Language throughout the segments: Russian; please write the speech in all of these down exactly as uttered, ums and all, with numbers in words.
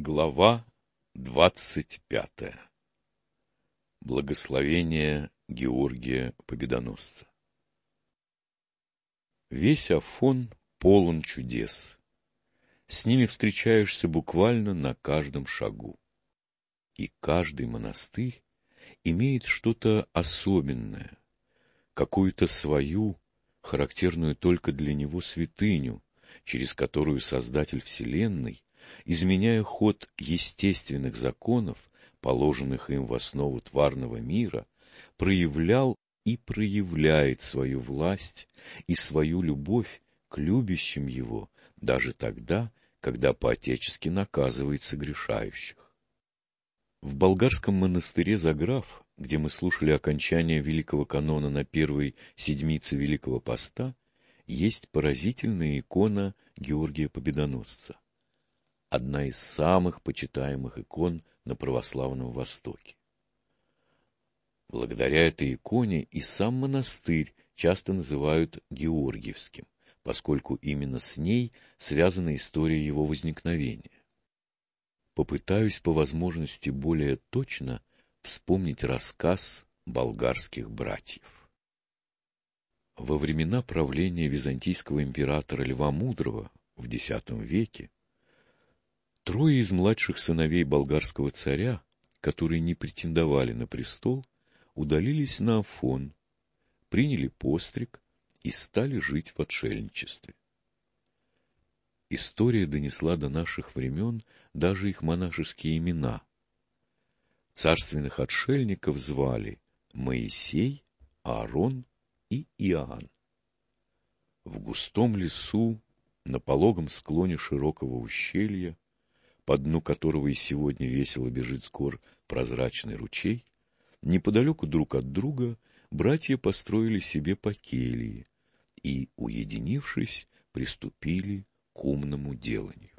Глава двадцать пятая. Благословение Георгия Победоносца. Весь Афон полон чудес. С ними встречаешься буквально на каждом шагу. И каждый монастырь имеет что-то особенное, какую-то свою, характерную только для него святыню, через которую Создатель Вселенной, изменяя ход естественных законов, положенных им в основу тварного мира, проявлял и проявляет свою власть и свою любовь к любящим его даже тогда, когда по-отечески наказывает согрешающих. В болгарском монастыре Заграф, где мы слушали окончание Великого канона на первой седмице Великого Поста, есть поразительная икона Георгия Победоносца. Одна из самых почитаемых икон на православном Востоке. Благодаря этой иконе и сам монастырь часто называют Георгиевским, поскольку именно с ней связана история его возникновения. Попытаюсь по возможности более точно вспомнить рассказ болгарских братьев. Во времена правления византийского императора Льва Мудрого в десятом веке трое из младших сыновей болгарского царя, которые не претендовали на престол, удалились на Афон, приняли постриг и стали жить в отшельничестве. История донесла до наших времен даже их монашеские имена. Царственных отшельников звали Моисей, Аарон и Иоанн. В густом лесу, на пологом склоне широкого ущелья, по дну которого и сегодня весело бежит с гор прозрачный ручей, неподалеку друг от друга братья построили себе по келье и, уединившись, приступили к умному деланию.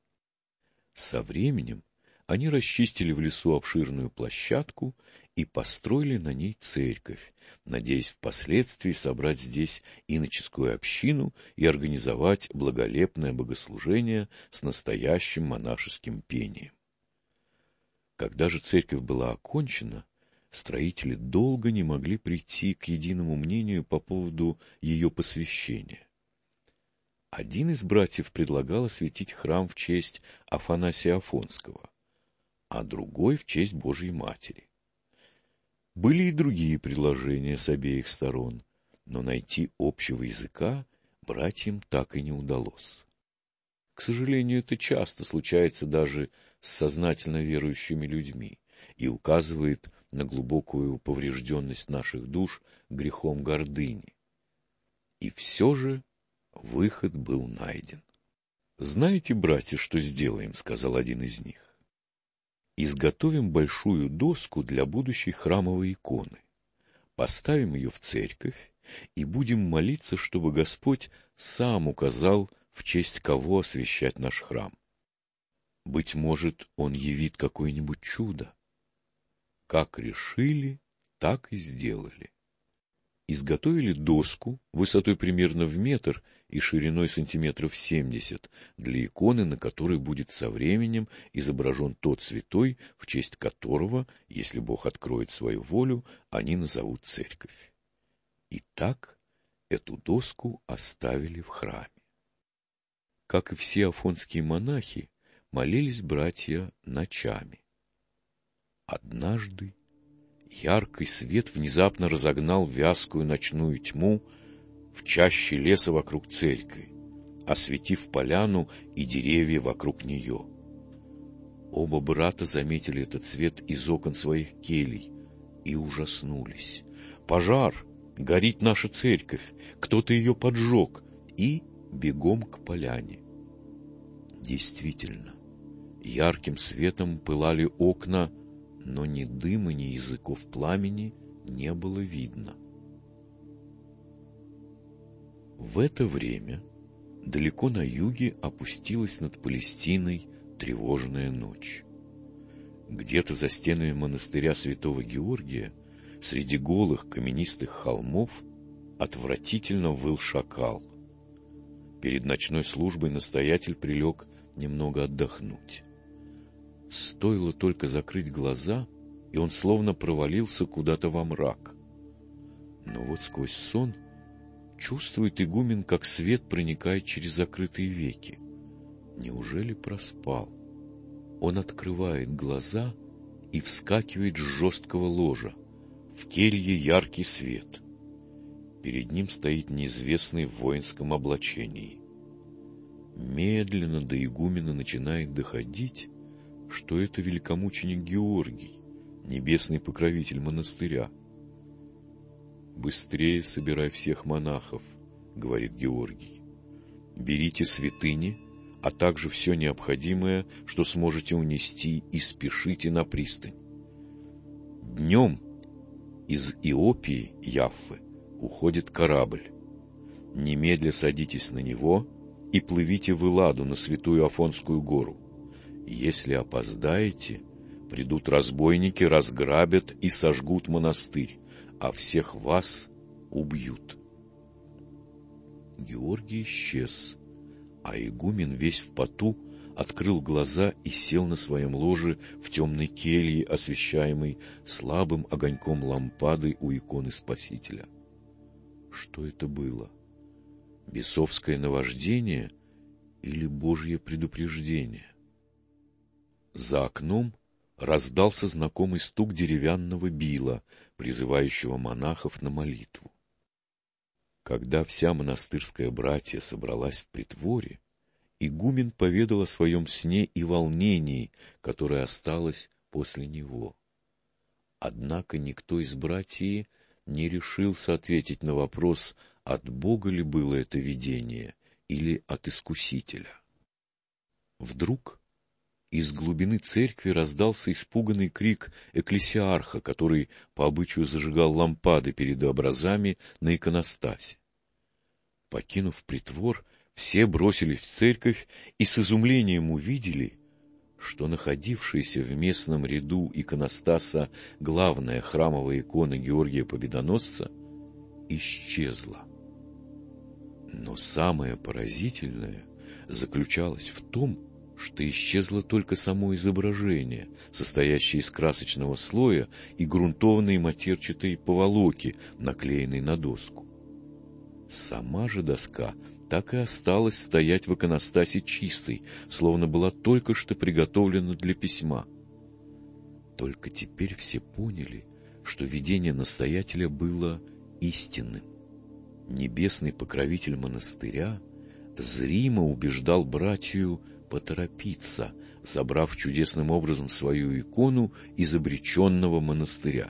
Со временем они расчистили в лесу обширную площадку и построили на ней церковь, надеясь впоследствии собрать здесь иноческую общину и организовать благолепное богослужение с настоящим монашеским пением. Когда же церковь была окончена, строители долго не могли прийти к единому мнению по поводу ее посвящения. Один из братьев предлагал осветить храм в честь Афанасия Афонского, а другой в честь Божьей Матери. Были и другие предложения с обеих сторон, но найти общего языка братьям так и не удалось. К сожалению, это часто случается даже с сознательно верующими людьми и указывает на глубокую поврежденность наших душ грехом гордыни. И все же выход был найден. «Знаете, братья, что сделаем?» — сказал один из них. «Изготовим большую доску для будущей храмовой иконы, поставим ее в церковь и будем молиться, чтобы Господь сам указал, в честь кого освящать наш храм. Быть может, Он явит какое-нибудь чудо». Как решили, так и сделали. Изготовили доску высотой примерно в метр и шириной сантиметров семьдесят для иконы, на которой будет со временем изображен тот святой, в честь которого, если Бог откроет свою волю, они назовут церковь. И так эту доску оставили в храме. Как и все афонские монахи, молились братья ночами. Однажды яркий свет внезапно разогнал вязкую ночную тьму в чаще леса вокруг церкви, осветив поляну и деревья вокруг нее. Оба брата заметили этот свет из окон своих келий и ужаснулись. «Пожар! Горит наша церковь! Кто-то ее поджег!» И бегом к поляне. Действительно, ярким светом пылали окна, но ни дыма, ни языков пламени не было видно. В это время далеко на юге опустилась над Палестиной тревожная ночь. Где-то за стенами монастыря святого Георгия, среди голых каменистых холмов, отвратительно выл шакал. Перед ночной службой настоятель прилег немного отдохнуть. Стоило только закрыть глаза, и он словно провалился куда-то во мрак. Но вот сквозь сон чувствует игумен, как свет проникает через закрытые веки. Неужели проспал? Он открывает глаза и вскакивает с жесткого ложа. В келье яркий свет. Перед ним стоит неизвестный в воинском облачении. Медленно до игумена начинает доходить, что это великомученик Георгий, небесный покровитель монастыря. «Быстрее собирай всех монахов», — говорит Георгий. «Берите святыни, а также все необходимое, что сможете унести, и спешите на пристань. Днем из Иопии, Яффы, уходит корабль. Немедля садитесь на него и плывите в Элладу на Святую Афонскую гору. Если опоздаете, придут разбойники, разграбят и сожгут монастырь, а всех вас убьют». Георгий исчез, а игумен весь в поту открыл глаза и сел на своем ложе в темной келье, освещаемой слабым огоньком лампады у иконы Спасителя. Что это было? Бесовское наваждение или Божье предупреждение? За окном раздался знакомый стук деревянного била, призывающего монахов на молитву. Когда вся монастырская братья собралась в притворе, игумен поведал о своем сне и волнении, которое осталось после него. Однако никто из братьев не решился ответить на вопрос, от Бога ли было это видение или от Искусителя. Вдруг из глубины церкви раздался испуганный крик экклесиарха, который по обычаю зажигал лампады перед образами на иконостасе. Покинув притвор, все бросились в церковь и с изумлением увидели, что находившаяся в местном ряду иконостаса главная храмовая икона Георгия Победоносца исчезла. Но самое поразительное заключалось в том, что исчезло только само изображение, состоящее из красочного слоя и грунтованной матерчатой поволоки, наклеенной на доску. Сама же доска так и осталась стоять в иконостасе чистой, словно была только что приготовлена для письма. Только теперь все поняли, что видение настоятеля было истинным. Небесный покровитель монастыря зримо убеждал братью поторопиться, забрав чудесным образом свою икону из обреченного монастыря.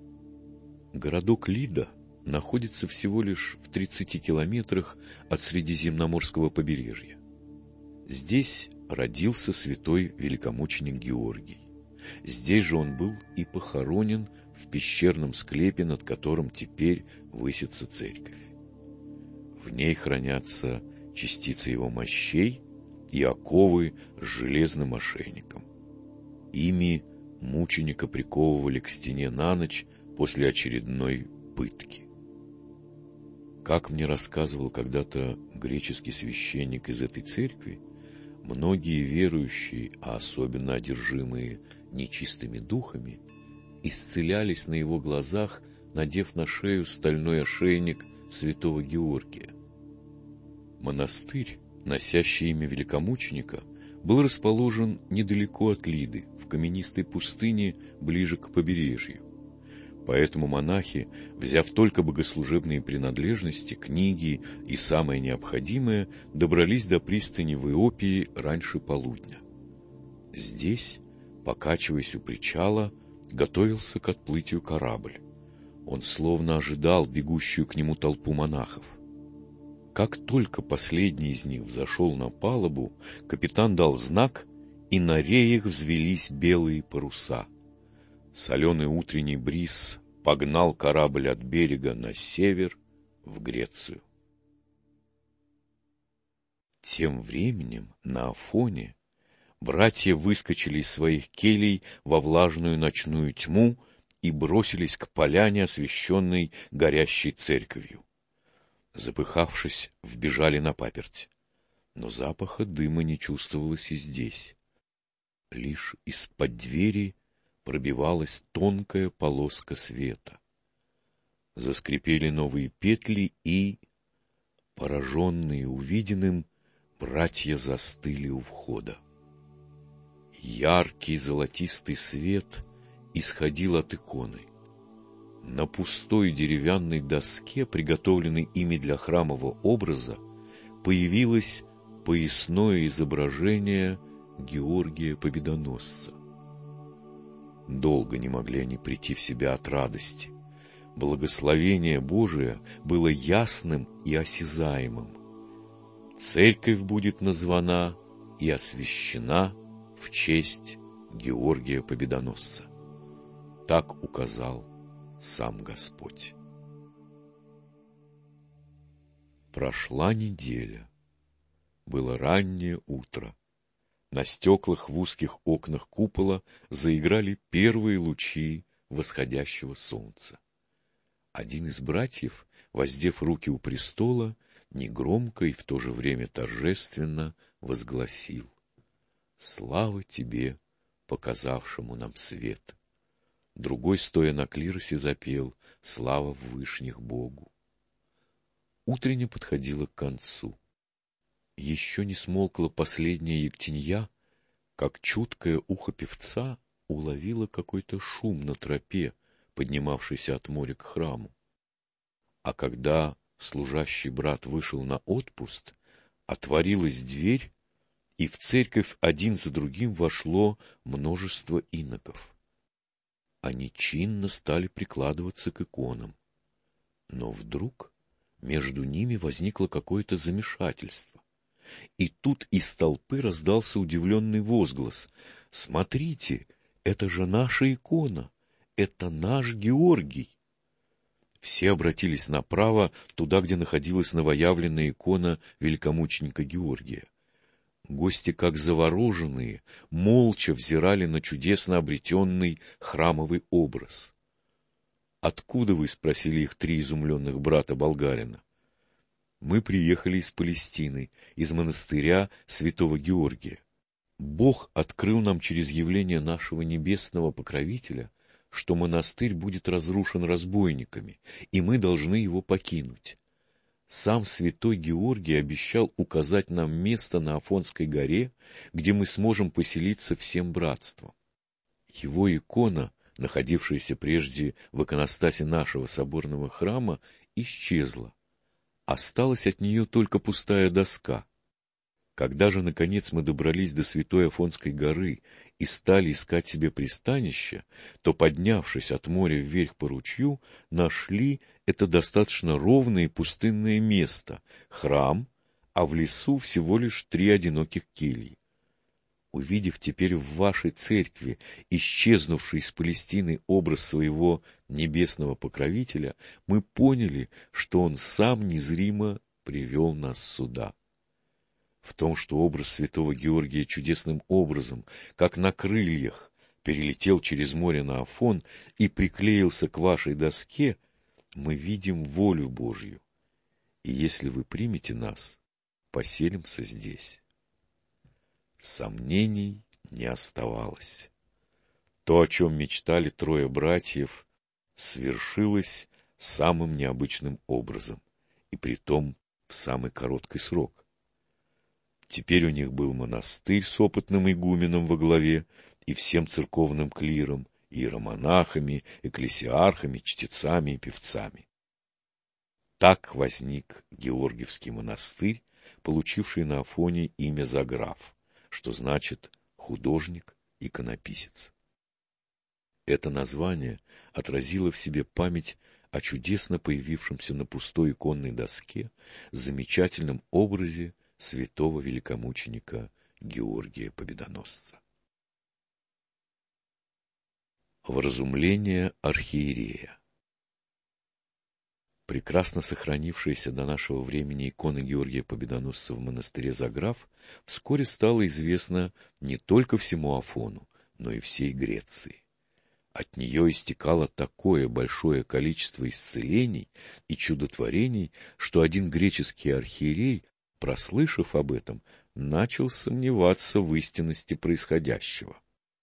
Городок Лида находится всего лишь в тридцати километрах от Средиземноморского побережья. Здесь родился святой великомученик Георгий. Здесь же он был и похоронен в пещерном склепе, над которым теперь высится церковь. В ней хранятся частицы его мощей и оковы с железным ошейником. Ими мученика приковывали к стене на ночь после очередной пытки. Как мне рассказывал когда-то греческий священник из этой церкви, многие верующие, а особенно одержимые нечистыми духами, исцелялись на его глазах, надев на шею стальной ошейник святого Георгия. Монастырь, носящий имя великомученика, был расположен недалеко от Лиды, в каменистой пустыне, ближе к побережью. Поэтому монахи, взяв только богослужебные принадлежности, книги и самое необходимое, добрались до пристани в Иопии раньше полудня. Здесь, покачиваясь у причала, готовился к отплытию корабль. Он словно ожидал бегущую к нему толпу монахов. Как только последний из них взошел на палубу, капитан дал знак, и на реях взвелись белые паруса. Соленый утренний бриз погнал корабль от берега на север, в Грецию. Тем временем на Афоне братья выскочили из своих келей во влажную ночную тьму и бросились к поляне, освещенной горящей церковью. Запыхавшись, вбежали на паперть, но запаха дыма не чувствовалось и здесь. Лишь из-под двери пробивалась тонкая полоска света. Заскрипели новые петли, и, пораженные увиденным, братья застыли у входа. Яркий золотистый свет исходил от иконы. На пустой деревянной доске, приготовленной ими для храмового образа, появилось поясное изображение Георгия Победоносца. Долго не могли они прийти в себя от радости. Благословение Божие было ясным и осязаемым. Церковь будет названа и освящена в честь Георгия Победоносца. Так указал сам Господь. Прошла неделя. Было раннее утро. На стеклах в узких окнах купола заиграли первые лучи восходящего солнца. Один из братьев, воздев руки у престола, негромко и в то же время торжественно возгласил: «Слава тебе, показавшему нам свет!» Другой, стоя на клиросе, запел: «Слава в вышних Богу!» Утренне подходило к концу. Еще не смолкла последняя ектенья, как чуткое ухо певца уловило какой-то шум на тропе, поднимавшейся от моря к храму. А когда служащий брат вышел на отпуск, отворилась дверь, и в церковь один за другим вошло множество иноков. Они чинно стали прикладываться к иконам. Но вдруг между ними возникло какое-то замешательство. И тут из толпы раздался удивленный возглас: «Смотрите, это же наша икона! Это наш Георгий!» Все обратились направо, туда, где находилась новоявленная икона великомученика Георгия. Гости, как завороженные, молча взирали на чудесно обретенный храмовый образ. «Откуда вы?» — спросили их три изумленных брата-болгарина. «Мы приехали из Палестины, из монастыря святого Георгия. Бог открыл нам через явление нашего небесного покровителя, что монастырь будет разрушен разбойниками, и мы должны его покинуть. Сам святой Георгий обещал указать нам место на Афонской горе, где мы сможем поселиться всем братством. Его икона, находившаяся прежде в иконостасе нашего соборного храма, исчезла. Осталась от нее только пустая доска. Когда же, наконец, мы добрались до святой Афонской горы и стали искать себе пристанище, то, поднявшись от моря вверх по ручью, нашли это достаточно ровное и пустынное место — храм, а в лесу всего лишь три одиноких кельи. Увидев теперь в вашей церкви исчезнувший из Палестины образ своего небесного покровителя, мы поняли, что он сам незримо привел нас сюда. В том, что образ святого Георгия чудесным образом, как на крыльях, перелетел через море на Афон и приклеился к вашей доске, мы видим волю Божью. И если вы примете нас, поселимся здесь». Сомнений не оставалось. То, о чем мечтали трое братьев, свершилось самым необычным образом, и притом в самый короткий срок. Теперь у них был монастырь с опытным игуменом во главе и всем церковным клиром, иеромонахами, экклесиархами, чтецами и певцами. Так возник Георгиевский монастырь, получивший на Афоне имя Заграф, что значит художник-иконописец. Это название отразило в себе память о чудесно появившемся на пустой иконной доске замечательном образе святого великомученика Георгия Победоносца. Вразумление архиерея. Прекрасно сохранившаяся до нашего времени икона Георгия Победоносца в монастыре Заграф вскоре стала известна не только всему Афону, но и всей Греции. От нее истекало такое большое количество исцелений и чудотворений, что один греческий архиерей, прослышав об этом, начал сомневаться в истинности происходящего.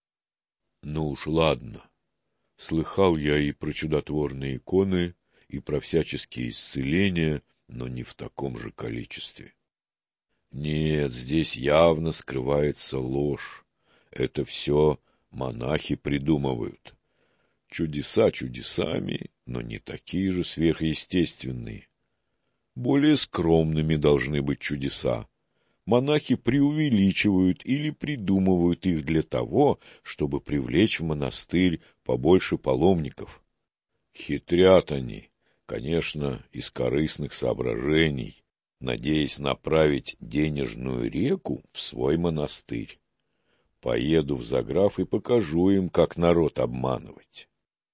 Ну уж ладно, слыхал я и про чудотворные иконы, и про всяческие исцеления, но не в таком же количестве. Нет, здесь явно скрывается ложь. Это все монахи придумывают. Чудеса чудесами, но не такие же сверхъестественные. Более скромными должны быть чудеса. Монахи преувеличивают или придумывают их для того, чтобы привлечь в монастырь побольше паломников. Хитрят они, конечно, из корыстных соображений, надеясь направить денежную реку в свой монастырь. Поеду в Заграф и покажу им, как народ обманывать.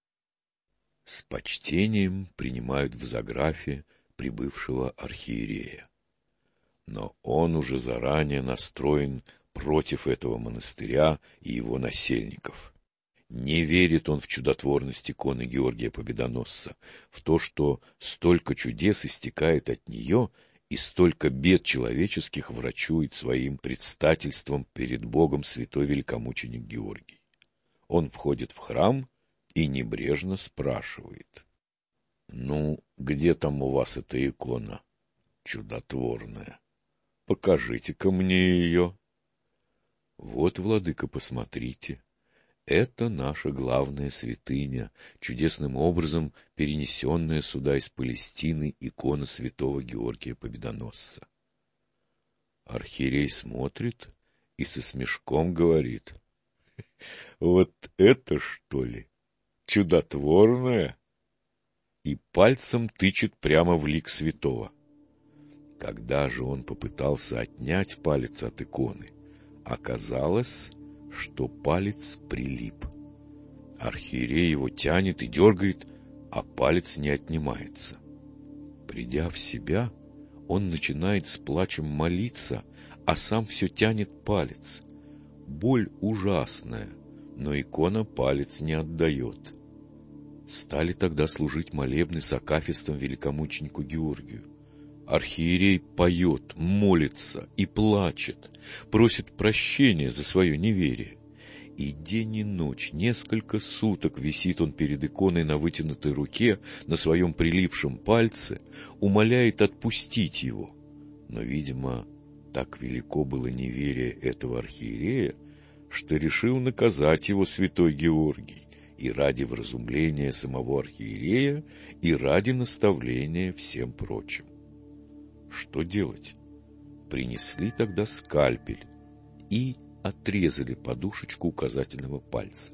С почтением принимают в Заграфе прибывшего архиерея. Но он уже заранее настроен против этого монастыря и его насельников. Не верит он в чудотворность иконы Георгия Победоносца, в то, что столько чудес истекает от нее и столько бед человеческих врачует своим предстательством перед Богом святой великомученик Георгий. Он входит в храм и небрежно спрашивает: «Ну, где там у вас эта икона чудотворная? Покажите-ка мне ее». «Вот, владыка, посмотрите. Это наша главная святыня, чудесным образом перенесенная сюда из Палестины икона святого Георгия Победоносца». Архиерей смотрит и со смешком говорит: «Вот это, что ли, чудотворная?» И пальцем тычет прямо в лик святого. Когда же он попытался отнять палец от иконы, оказалось, что палец прилип. Архиерей его тянет и дергает, а палец не отнимается. Придя в себя, он начинает с плачем молиться, а сам все тянет палец. Боль ужасная, но икона палец не отдает. Стали тогда служить молебны с акафистом великомученику Георгию. Архиерей поет, молится и плачет, просит прощения за свое неверие. И день и ночь, несколько суток висит он перед иконой на вытянутой руке, на своем прилипшем пальце, умоляет отпустить его. Но, видимо, так велико было неверие этого архиерея, что решил наказать его святой Георгий, и ради вразумления самого архиерея, и ради наставления всем прочим. Что делать? Принесли тогда скальпель и отрезали подушечку указательного пальца.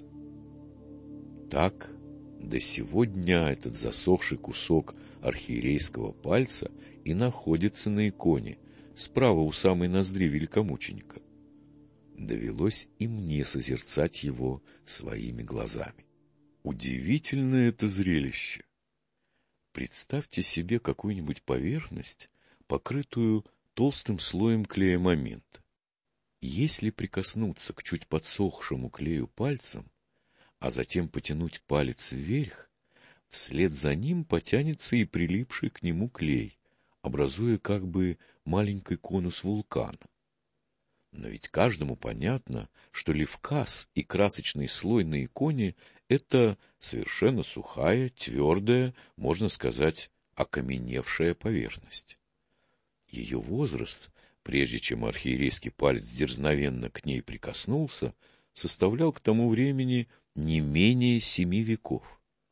Так до сего дня этот засохший кусок архиерейского пальца и находится на иконе, справа у самой ноздри великомученика. Довелось и мне созерцать его своими глазами. Удивительное это зрелище. Представьте себе какую-нибудь поверхность, покрытую толстым слоем клея момента. Если прикоснуться к чуть подсохшему клею пальцем, а затем потянуть палец вверх, вслед за ним потянется и прилипший к нему клей, образуя как бы маленький конус вулкана. Но ведь каждому понятно, что левказ и красочный слой на иконе — это совершенно сухая, твердая, можно сказать, окаменевшая поверхность. Ее возраст, прежде чем архиерейский палец дерзновенно к ней прикоснулся, составлял к тому времени не менее семи веков.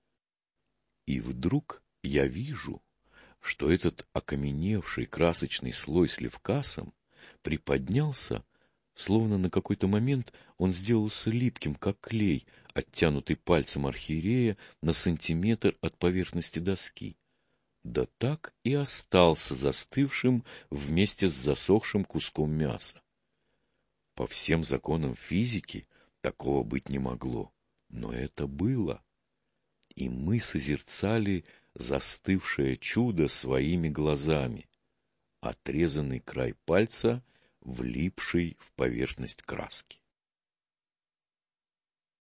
И вдруг я вижу, что этот окаменевший красочный слой с левкасом приподнялся, словно на какой-то момент он сделался липким, как клей, оттянутый пальцем архиерея на сантиметр от поверхности доски. Да так и остался застывшим вместе с засохшим куском мяса. По всем законам физики такого быть не могло, но это было. И мы созерцали застывшее чудо своими глазами, отрезанный край пальца, влипший в поверхность краски.